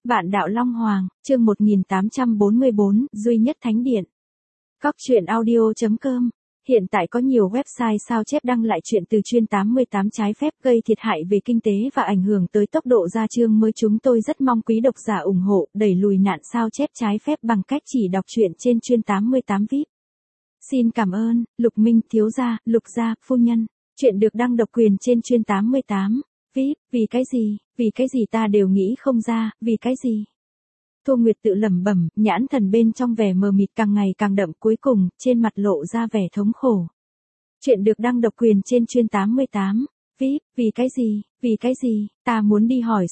Vạn đạo Long Hoàng, chương 1844, duy nhất thánh điện. Cóc truyện audio.com. Hiện tại có nhiều website sao chép đăng lại chuyện từ chuyên 88 trái phép gây thiệt hại về kinh tế và ảnh hưởng tới tốc độ ra chương mới. Chúng tôi rất mong quý độc giả ủng hộ, đẩy lùi nạn sao chép trái phép bằng cách chỉ đọc truyện trên chuyên 88 VIP. Xin cảm ơn, Lục Minh thiếu gia, Lục gia, phu nhân. Chuyện được đăng độc quyền trên chuyên 88 VIP. Vì cái gì ta đều nghĩ không ra, vì cái gì? Thu Nguyệt tự lẩm bẩm, nhãn thần bên trong vẻ mờ mịt càng ngày càng đậm, cuối cùng, trên mặt lộ ra vẻ thống khổ. Chuyện được đăng độc quyền trên chuyên 88 VIP. Vì cái gì, ta muốn đi hỏi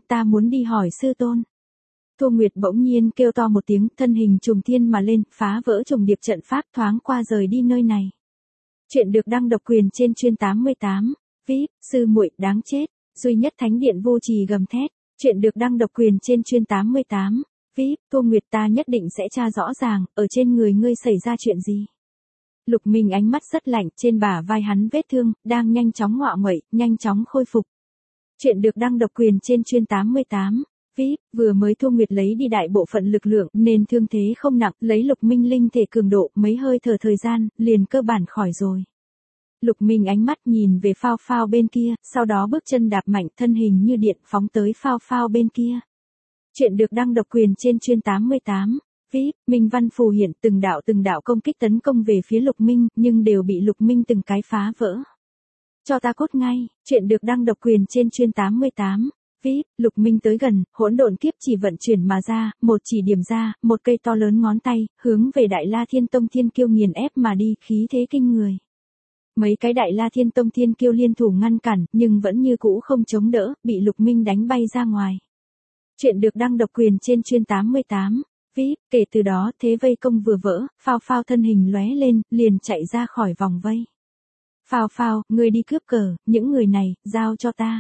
sư tôn. Thu Nguyệt bỗng nhiên kêu to một tiếng, thân hình trùng thiên mà lên, phá vỡ trùng điệp trận pháp, thoáng qua rời đi nơi này. Chuyện được đăng độc quyền trên chuyên 88 VIP. Sư muội đáng chết. Duy nhất thánh điện vô trì gầm thét. Chuyện được đăng độc quyền trên chuyên 88 VIP. Thu Nguyệt, ta nhất định sẽ tra rõ ràng, ở trên người ngươi xảy ra chuyện gì. Lục Minh ánh mắt rất lạnh, trên bả vai hắn vết thương đang nhanh chóng ngọ nguậy, nhanh chóng khôi phục. Chuyện được đăng độc quyền trên chuyên 88 VIP. Vừa mới Thu Nguyệt lấy đi đại bộ phận lực lượng nên thương thế không nặng, lấy Lục Minh linh thể cường độ, mấy hơi thở thời gian, liền cơ bản khỏi rồi. Lục Minh ánh mắt nhìn về Phao Phao bên kia, sau đó bước chân đạp mạnh, thân hình như điện phóng tới Phao Phao bên kia. Chuyện được đăng độc quyền trên chuyên 88 VIP. Minh văn phù hiện, từng đạo công kích tấn công về phía Lục Minh, nhưng đều bị Lục Minh từng cái phá vỡ. Cho ta cốt ngay. Chuyện được đăng độc quyền trên chuyên 88 VIP. Lục Minh tới gần, hỗn độn kiếp chỉ vận chuyển mà ra, một chỉ điểm ra, một cây to lớn ngón tay, hướng về Đại La Thiên Tông Thiên Kiêu nghiền ép mà đi, khí thế kinh người. Mấy cái Đại La Thiên Tông Thiên Kiêu liên thủ ngăn cản, nhưng vẫn như cũ không chống đỡ, bị Lục Minh đánh bay ra ngoài. Chuyện được đăng độc quyền trên chuyên 88 VIP. Kể từ đó, thế vây công vừa vỡ, Phao Phao thân hình lóe lên, liền chạy ra khỏi vòng vây. Phao Phao, ngươi đi cướp cờ, những người này, giao cho ta.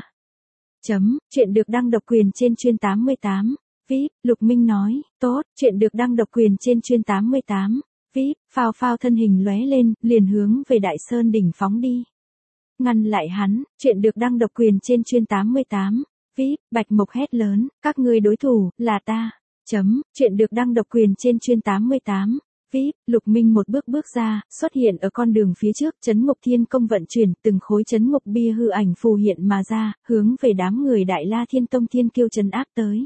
Chuyện được đăng độc quyền trên chuyên 88 VIP. Lục Minh nói, tốt. Chuyện được đăng độc quyền trên chuyên 88 VIP. Phao Phao thân hình lóe lên, liền hướng về Đại Sơn đỉnh phóng đi. Ngăn lại hắn. Chuyện được đăng độc quyền trên chuyên 88 VIP. Bạch Mộc hét lớn, các ngươi đối thủ, là ta. Chuyện được đăng độc quyền trên chuyên 88 VIP. Lục Minh một bước ra, xuất hiện ở con đường phía trước, Chấn Ngục Thiên Công vận chuyển, từng khối Chấn Ngục bia hư ảnh phù hiện mà ra, hướng về đám người Đại La Thiên Tông Thiên Kiêu trấn áp tới.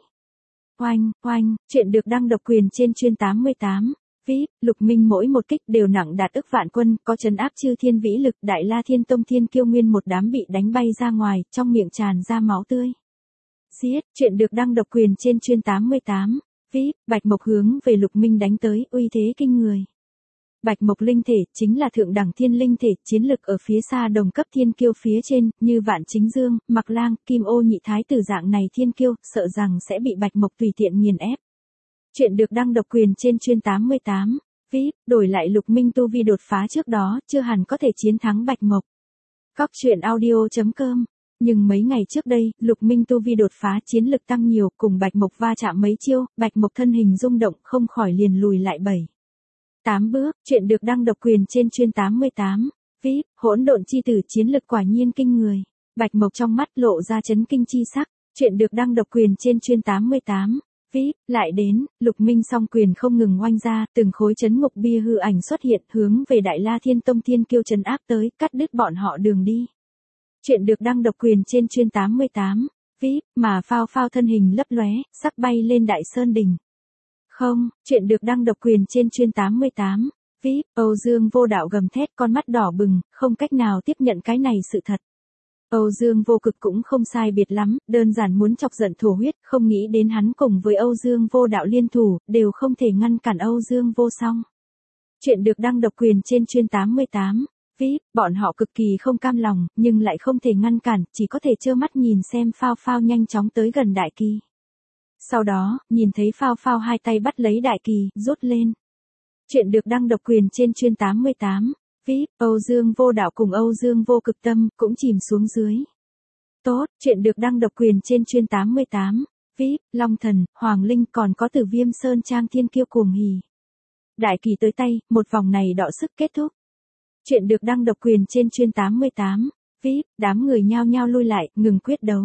Oanh. Chuyện được đăng độc quyền trên chuyên 88 VIP. Lục Minh mỗi một kích đều nặng đạt ức vạn quân, có trấn áp chư thiên vĩ lực, Đại La Thiên Tông Thiên Kiêu nguyên một đám bị đánh bay ra ngoài, trong miệng tràn ra máu tươi. Giết. Chuyện được đăng độc quyền trên chuyên 88 VIP. Bạch Mộc hướng về Lục Minh đánh tới, uy thế kinh người. Bạch Mộc linh thể, chính là thượng đẳng thiên linh thể, chiến lực ở phía xa đồng cấp thiên kiêu phía trên, như Vạn Chính Dương, Mặc Lang, Kim Ô nhị thái tử dạng này thiên kiêu, sợ rằng sẽ bị Bạch Mộc tùy tiện nghiền ép. Chuyện được đăng độc quyền trên chuyên 88 VIP. Đổi lại Lục Minh tu vi đột phá trước đó, chưa hẳn có thể chiến thắng Bạch Mộc. Cóc truyện audio.com. Nhưng mấy ngày trước đây, Lục Minh tu vi đột phá, chiến lực tăng nhiều, cùng Bạch Mộc va chạm mấy chiêu, Bạch Mộc thân hình rung động, không khỏi liền lùi lại 7-8 bước. Chuyện được đăng độc quyền trên chuyên 88 VIP. Hỗn độn chi tử, chiến lực quả nhiên kinh người. Bạch Mộc trong mắt lộ ra chấn kinh chi sắc. Chuyện được đăng độc quyền trên chuyên 88 VIP. Lại đến, Lục Minh song quyền không ngừng oanh ra, từng khối Chấn Ngục bia hư ảnh xuất hiện, hướng về Đại La Thiên Tông Thiên Kiêu trấn áp tới, cắt đứt bọn họ đường đi. Chuyện được đăng độc quyền trên chuyên 88 VIP. Mà Phao Phao thân hình lấp lóe, sắc bay lên Đại Sơn đỉnh. Không. Chuyện được đăng độc quyền trên chuyên 88 VIP. Âu Dương Vô Đạo gầm thét, con mắt đỏ bừng, không cách nào tiếp nhận cái này sự thật. Âu Dương Vô Cực cũng không sai biệt lắm, đơn giản muốn chọc giận thổ huyết, không nghĩ đến hắn cùng với Âu Dương Vô Đạo liên thủ, đều không thể ngăn cản Âu Dương Vô Song. Chuyện được đăng độc quyền trên chuyên 88 VIP. Bọn họ cực kỳ không cam lòng, nhưng lại không thể ngăn cản, chỉ có thể trơ mắt nhìn xem Phao Phao nhanh chóng tới gần đại kỳ. Sau đó, nhìn thấy Phao Phao hai tay bắt lấy đại kỳ, rút lên. Chuyện được đăng độc quyền trên chuyên 88 VIP. Âu Dương Vô Đạo cùng Âu Dương Vô Cực tâm, cũng chìm xuống dưới. Tốt. Chuyện được đăng độc quyền trên chuyên 88 VIP. Long Thần, Hoàng Linh, còn có Tử Viêm Sơn Trang Thiên Kiêu cuồng hỉ. Đại kỳ tới tay, một vòng này đọ sức kết thúc. Chuyện được đăng độc quyền trên chuyên 88 VIP. Đám người nhao nhao lui lại, ngừng quyết đấu.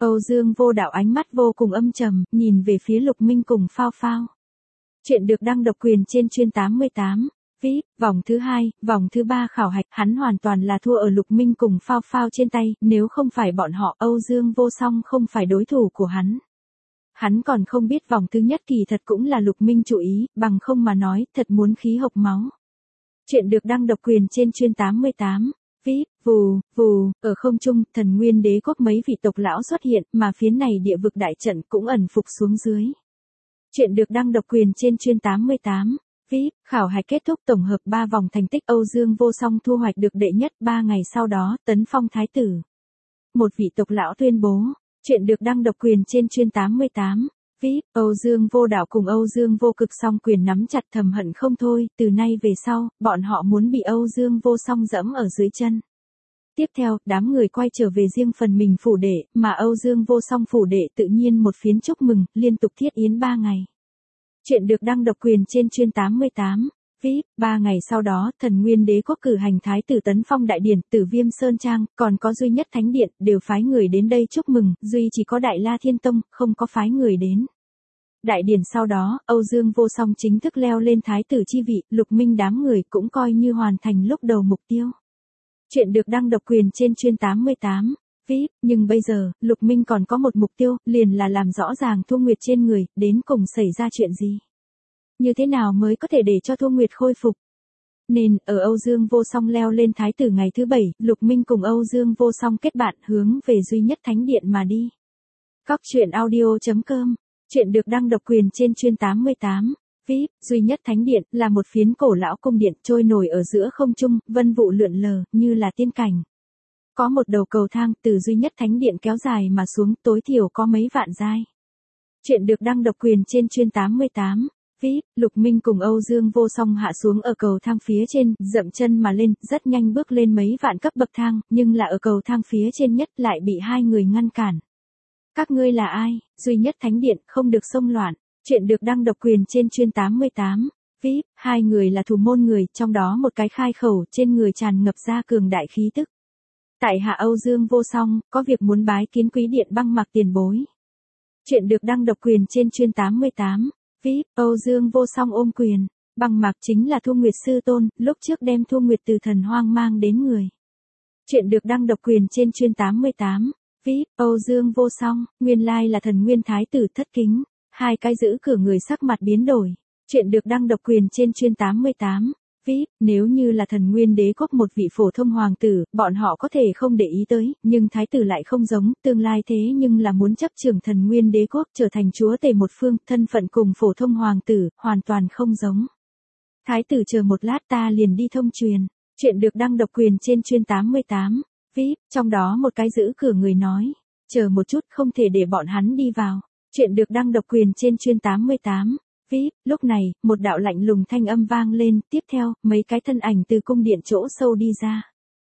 Âu Dương Vô Đạo ánh mắt vô cùng âm trầm, nhìn về phía Lục Minh cùng Phao Phao. Chuyện được đăng độc quyền trên chuyên 88. VIP, vòng thứ 2, vòng thứ 3 khảo hạch, hắn hoàn toàn là thua ở Lục Minh cùng Phao Phao trên tay, nếu không phải bọn họ, Âu Dương Vô Song không phải đối thủ của hắn. Hắn còn không biết vòng thứ nhất kỳ thật cũng là Lục Minh chủ ý, bằng không mà nói, thật muốn khí hộc máu. Chuyện được đăng độc quyền trên chuyên 88. VIP, vù, vù, ở không trung, thần nguyên đế quốc mấy vị tộc lão xuất hiện, mà phía này địa vực đại trận cũng ẩn phục xuống dưới. Chuyện được đăng độc quyền trên chuyên 88. VIP, khảo hạch kết thúc tổng hợp 3 vòng thành tích Âu Dương Vô Song thu hoạch được đệ nhất 3 ngày sau đó, tấn phong thái tử. Một vị tộc lão tuyên bố. Chuyện được đăng độc quyền trên chuyên 88. VIP, Âu Dương Vô Đạo cùng Âu Dương Vô Cực song quyền nắm chặt thầm hận không thôi, từ nay về sau, bọn họ muốn bị Âu Dương Vô Song dẫm ở dưới chân. Tiếp theo, đám người quay trở về riêng phần mình phủ đệ, mà Âu Dương Vô Song phủ đệ tự nhiên một phiến chúc mừng, liên tục thiết yến 3 ngày. Chuyện được đăng độc quyền trên chuyên 88. VIP, 3 ngày sau đó, thần nguyên đế quốc cử hành thái tử tấn phong đại điển, Tử Viêm Sơn Trang, còn có duy nhất thánh điện, đều phái người đến đây chúc mừng, duy chỉ có Đại La Thiên Tông, không có phái người đến. Đại điển sau đó, Âu Dương Vô Song chính thức leo lên thái tử chi vị, Lục Minh đám người cũng coi như hoàn thành lúc đầu mục tiêu. Chuyện được đăng độc quyền trên chuyên 88. VIP, nhưng bây giờ, Lục Minh còn có một mục tiêu, liền là làm rõ ràng Thu Nguyệt trên người, đến cùng xảy ra chuyện gì. Như thế nào mới có thể để cho Thu Nguyệt khôi phục? Nên, ở Âu Dương Vô Song leo lên thái tử ngày thứ 7, Lục Minh cùng Âu Dương Vô Song kết bạn hướng về duy nhất thánh điện mà đi. Cóc truyện audio.com. Chuyện được đăng độc quyền trên chuyên 88. VIP, duy nhất thánh điện, là một phiến cổ lão cung điện trôi nổi ở giữa không trung, vân vụ lượn lờ, như là tiên cảnh. Có một đầu cầu thang từ duy nhất thánh điện kéo dài mà xuống, tối thiểu có mấy vạn giai. Chuyện được đăng độc quyền trên chuyên 88. VIP, Lục Minh cùng Âu Dương Vô Song hạ xuống ở cầu thang phía trên, dậm chân mà lên, rất nhanh bước lên mấy vạn cấp bậc thang, nhưng là ở cầu thang phía trên nhất lại bị hai người ngăn cản. Các ngươi là ai? Duy nhất thánh điện, không được xông loạn. Chuyện được đăng độc quyền trên chuyên 88. VIP, hai người là thủ môn người, trong đó một cái khai khẩu, trên người tràn ngập ra cường đại khí tức. Tại hạ Âu Dương Vô Song, có việc muốn bái kiến quý điện Băng Mạc tiền bối. Chuyện được đăng độc quyền trên chuyên 88. VIP, Âu Dương Vô Song ôm quyền. Băng Mạc chính là Thu Nguyệt sư tôn, lúc trước đem Thu Nguyệt từ thần hoang mang đến người. Chuyện được đăng độc quyền trên chuyên 88. VIP, Âu Dương Vô Song, nguyên lai là thần nguyên thái tử thất kính. Hai cái giữ cửa người sắc mặt biến đổi. Chuyện được đăng độc quyền trên chuyên 88. VIP, nếu như là thần nguyên đế quốc một vị phổ thông hoàng tử, bọn họ có thể không để ý tới, nhưng thái tử lại không giống, tương lai thế nhưng là muốn chấp trưởng thần nguyên đế quốc trở thành chúa tể một phương, thân phận cùng phổ thông hoàng tử, hoàn toàn không giống. Thái tử chờ một lát ta liền đi thông truyền. Chuyện được đăng độc quyền trên chuyên 88. VIP, trong đó một cái giữ cửa người nói, chờ một chút không thể để bọn hắn đi vào. Chuyện được đăng độc quyền trên chuyên 88. VIP, lúc này, một đạo lạnh lùng thanh âm vang lên, tiếp theo, mấy cái thân ảnh từ cung điện chỗ sâu đi ra.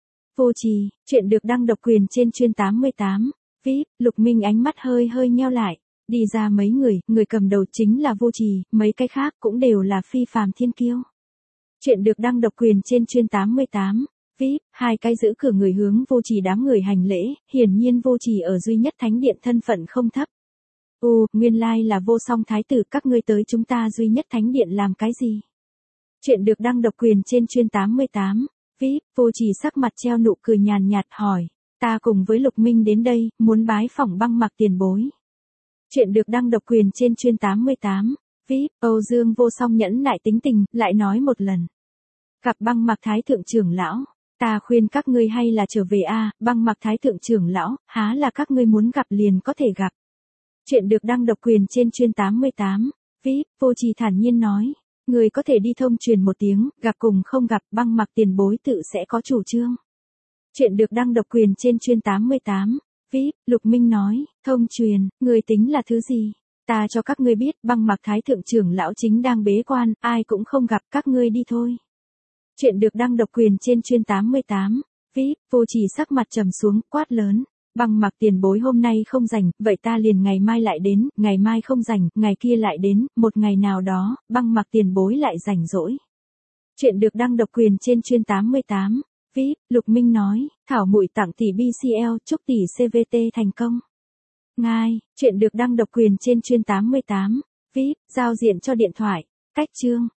Vô Trì, chuyện được đăng độc quyền trên chuyên 88. VIP, Lục Minh ánh mắt hơi hơi nheo lại. Đi ra mấy người cầm đầu chính là Vô Trì, mấy cái khác cũng đều là phi phàm thiên kiêu. Chuyện được đăng độc quyền trên chuyên 88. VIP, hai cái giữ cửa người hướng Vô Trì đám người hành lễ, hiển nhiên Vô Trì ở duy nhất thánh điện thân phận không thấp. Nguyên lai là Vô Song thái tử, các ngươi tới chúng ta duy nhất thánh điện làm cái gì? Chuyện được đăng độc quyền trên chuyên 88. VIP, Vô Trì sắc mặt treo nụ cười nhàn nhạt hỏi, ta cùng với Lục Minh đến đây, muốn bái phỏng Băng Mạc tiền bối. Chuyện được đăng độc quyền trên chuyên 88. VIP, Âu Dương Vô Song nhẫn nại tính tình, lại nói một lần. Gặp Băng Mạc thái thượng trưởng lão, ta khuyên các ngươi hay là trở về a, Băng Mạc thái thượng trưởng lão, há là các ngươi muốn gặp liền có thể gặp. Chuyện được đăng độc quyền trên chuyên 88. VIP, Vô Trì thản nhiên nói, người có thể đi thông truyền một tiếng, gặp cùng không gặp, Băng Mạc tiền bối tự sẽ có chủ trương. Chuyện được đăng độc quyền trên chuyên 88. VIP, Lục Minh nói, thông truyền, người tính là thứ gì? Ta cho các ngươi biết, Băng Mạc thái thượng trưởng lão chính đang bế quan, ai cũng không gặp, các ngươi đi thôi. Chuyện được đăng độc quyền trên chuyên 88. VIP, Vô Trì sắc mặt trầm xuống, quát lớn. Băng Mạc tiền bối hôm nay không rảnh, vậy ta liền ngày mai lại đến, ngày mai không rảnh, ngày kia lại đến, một ngày nào đó, Băng Mạc tiền bối lại rảnh rỗi. Chuyện được đăng độc quyền trên chuyên 88. VIP, Lục Minh nói, thảo muội tặng tỷ BCL, chúc tỷ CVT thành công. Ngay, chuyện được đăng độc quyền trên chuyên 88. VIP, giao diện cho điện thoại. Cách chương.